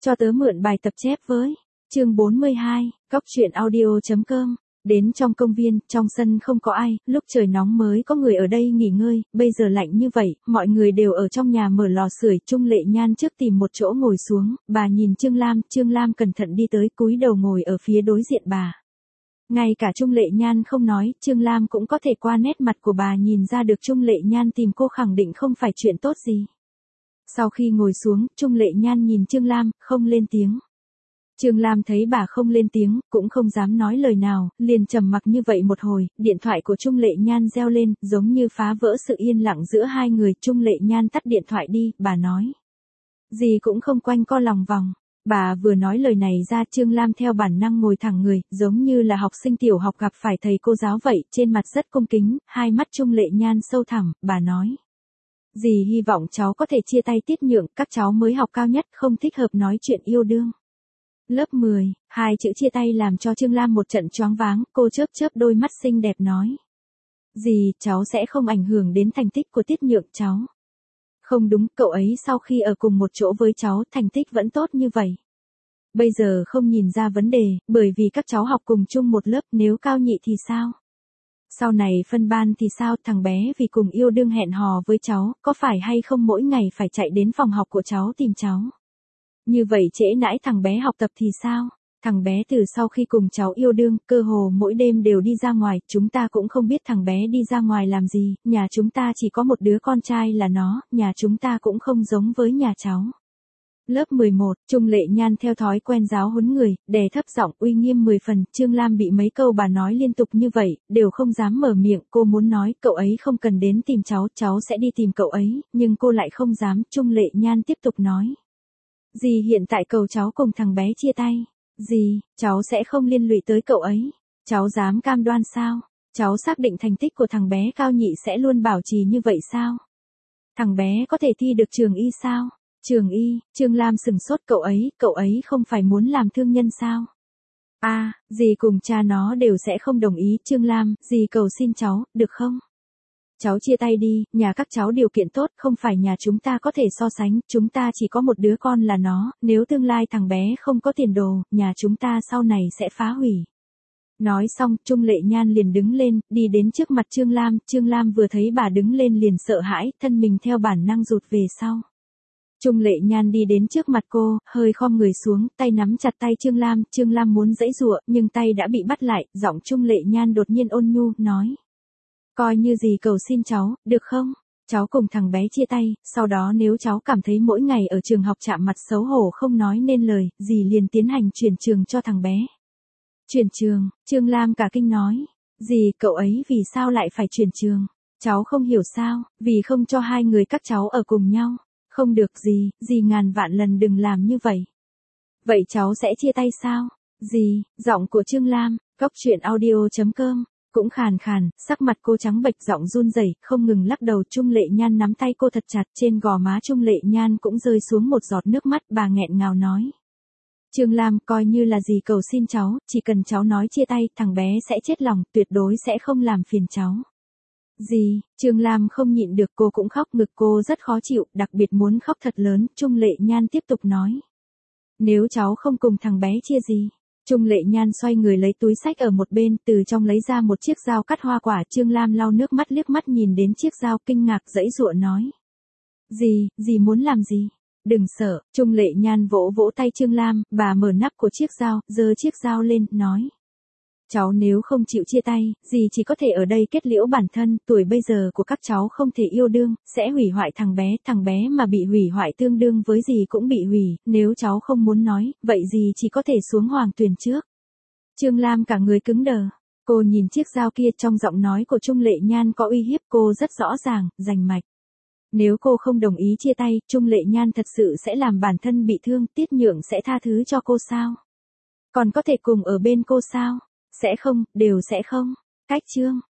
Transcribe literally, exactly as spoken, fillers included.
Cho tớ mượn bài tập chép với. Chương bốn mươi hai, Cóc truyện audio.com. Đến trong công viên, trong sân không có ai, lúc trời nóng mới có người ở đây nghỉ ngơi, bây giờ lạnh như vậy, mọi người đều ở trong nhà mở lò sưởi. Trung Lệ Nhan trước tìm một chỗ ngồi xuống, bà nhìn Trương Lam, Trương Lam cẩn thận đi tới cúi đầu ngồi ở phía đối diện bà. Ngay cả Trung Lệ Nhan không nói, Trương Lam cũng có thể qua nét mặt của bà nhìn ra được Trung Lệ Nhan tìm cô khẳng định không phải chuyện tốt gì. Sau khi ngồi xuống, Trung Lệ Nhan nhìn Trương Lam, không lên tiếng. Trương Lam thấy bà không lên tiếng, cũng không dám nói lời nào, liền trầm mặc như vậy một hồi, điện thoại của Trung Lệ Nhan reo lên, giống như phá vỡ sự yên lặng giữa hai người. Trung Lệ Nhan tắt điện thoại đi, bà nói. Gì cũng không quanh co lòng vòng. Bà vừa nói lời này ra, Trương Lam theo bản năng ngồi thẳng người, giống như là học sinh tiểu học gặp phải thầy cô giáo vậy, trên mặt rất cung kính, hai mắt Trung Lệ Nhan sâu thẳm, bà nói. Dì hy vọng cháu có thể chia tay Tiết Nhượng, các cháu mới học cao nhất, không thích hợp nói chuyện yêu đương. Lớp mười, hai chữ chia tay làm cho Trương Lam một trận choáng váng, cô chớp chớp đôi mắt xinh đẹp nói. Dì, cháu sẽ không ảnh hưởng đến thành tích của Tiết Nhượng cháu. Không đúng, cậu ấy sau khi ở cùng một chỗ với cháu, thành tích vẫn tốt như vậy. Bây giờ không nhìn ra vấn đề, bởi vì các cháu học cùng chung một lớp, nếu cao nhị thì sao? Sau này phân ban thì sao? Thằng bé vì cùng yêu đương hẹn hò với cháu, có phải hay không mỗi ngày phải chạy đến phòng học của cháu tìm cháu? Như vậy trễ nãi thằng bé học tập thì sao? Thằng bé từ sau khi cùng cháu yêu đương, cơ hồ mỗi đêm đều đi ra ngoài, chúng ta cũng không biết thằng bé đi ra ngoài làm gì, nhà chúng ta chỉ có một đứa con trai là nó, nhà chúng ta cũng không giống với nhà cháu. Lớp mười một, Trung Lệ Nhan theo thói quen giáo huấn người, đè thấp giọng uy nghiêm mười phần, Trương Lam bị mấy câu bà nói liên tục như vậy, đều không dám mở miệng, cô muốn nói, cậu ấy không cần đến tìm cháu, cháu sẽ đi tìm cậu ấy, nhưng cô lại không dám, Trung Lệ Nhan tiếp tục nói. Dì hiện tại cầu cháu cùng thằng bé chia tay. Dì, cháu sẽ không liên lụy tới cậu ấy. Cháu dám cam đoan sao? Cháu xác định thành tích của thằng bé cao nhị sẽ luôn bảo trì như vậy sao? Thằng bé có thể thi được trường y sao? Trường y, Trương Lam sừng sốt, cậu ấy, cậu ấy không phải muốn làm thương nhân sao? À, dì cùng cha nó đều sẽ không đồng ý. Trương Lam, dì cầu xin cháu, được không? Cháu chia tay đi, nhà các cháu điều kiện tốt, không phải nhà chúng ta có thể so sánh, chúng ta chỉ có một đứa con là nó, nếu tương lai thằng bé không có tiền đồ, nhà chúng ta sau này sẽ phá hủy. Nói xong, Trung Lệ Nhan liền đứng lên, đi đến trước mặt Trương Lam, Trương Lam vừa thấy bà đứng lên liền sợ hãi, thân mình theo bản năng rụt về sau. Trung Lệ Nhan đi đến trước mặt cô, hơi khom người xuống, tay nắm chặt tay Trương Lam, Trương Lam muốn giãy giụa, nhưng tay đã bị bắt lại, giọng Trung Lệ Nhan đột nhiên ôn nhu, nói. Coi như gì cầu xin cháu, được không? Cháu cùng thằng bé chia tay, sau đó nếu cháu cảm thấy mỗi ngày ở trường học chạm mặt xấu hổ không nói nên lời, dì liền tiến hành chuyển trường cho thằng bé. Chuyển trường, Trương Lam cả kinh nói. Dì, cậu ấy vì sao lại phải chuyển trường? Cháu không hiểu sao, vì không cho hai người các cháu ở cùng nhau. Không được dì, dì ngàn vạn lần đừng làm như vậy. Vậy cháu sẽ chia tay sao? Dì, giọng của Trương Lam, Cóc truyện audio.com. Cũng khàn khàn, sắc mặt cô trắng bệch, giọng run rẩy, không ngừng lắc đầu. Trung Lệ Nhan nắm tay cô thật chặt, trên gò má Trung Lệ Nhan cũng rơi xuống một giọt nước mắt, bà nghẹn ngào nói. Trương Lam, coi như là gì cầu xin cháu, chỉ cần cháu nói chia tay, thằng bé sẽ chết lòng, tuyệt đối sẽ không làm phiền cháu. Gì, Trương Lam không nhịn được, cô cũng khóc, ngực cô rất khó chịu, đặc biệt muốn khóc thật lớn. Trung Lệ Nhan tiếp tục nói. Nếu cháu không cùng thằng bé chia gì? Trung Lệ Nhan xoay người lấy túi xách ở một bên, từ trong lấy ra một chiếc dao cắt hoa quả. Trương Lam lau nước mắt liếc mắt nhìn đến chiếc dao, kinh ngạc giãy giụa nói. Dì, dì muốn làm gì? Đừng sợ, Trung Lệ Nhan vỗ vỗ tay Trương Lam, bà mở nắp của chiếc dao, giơ chiếc dao lên, nói. Cháu nếu không chịu chia tay, dì chỉ có thể ở đây kết liễu bản thân, tuổi bây giờ của các cháu không thể yêu đương, sẽ hủy hoại thằng bé, thằng bé mà bị hủy hoại tương đương với dì cũng bị hủy, nếu cháu không muốn nói, vậy dì chỉ có thể xuống hoàng tuyền trước. Trương Lam cả người cứng đờ, cô nhìn chiếc dao kia, trong giọng nói của Trung Lệ Nhan có uy hiếp, cô rất rõ ràng, rành mạch. Nếu cô không đồng ý chia tay, Trung Lệ Nhan thật sự sẽ làm bản thân bị thương, Tiết Nhượng sẽ tha thứ cho cô sao? Còn có thể cùng ở bên cô sao? Sẽ không, đều sẽ không. Cách chương.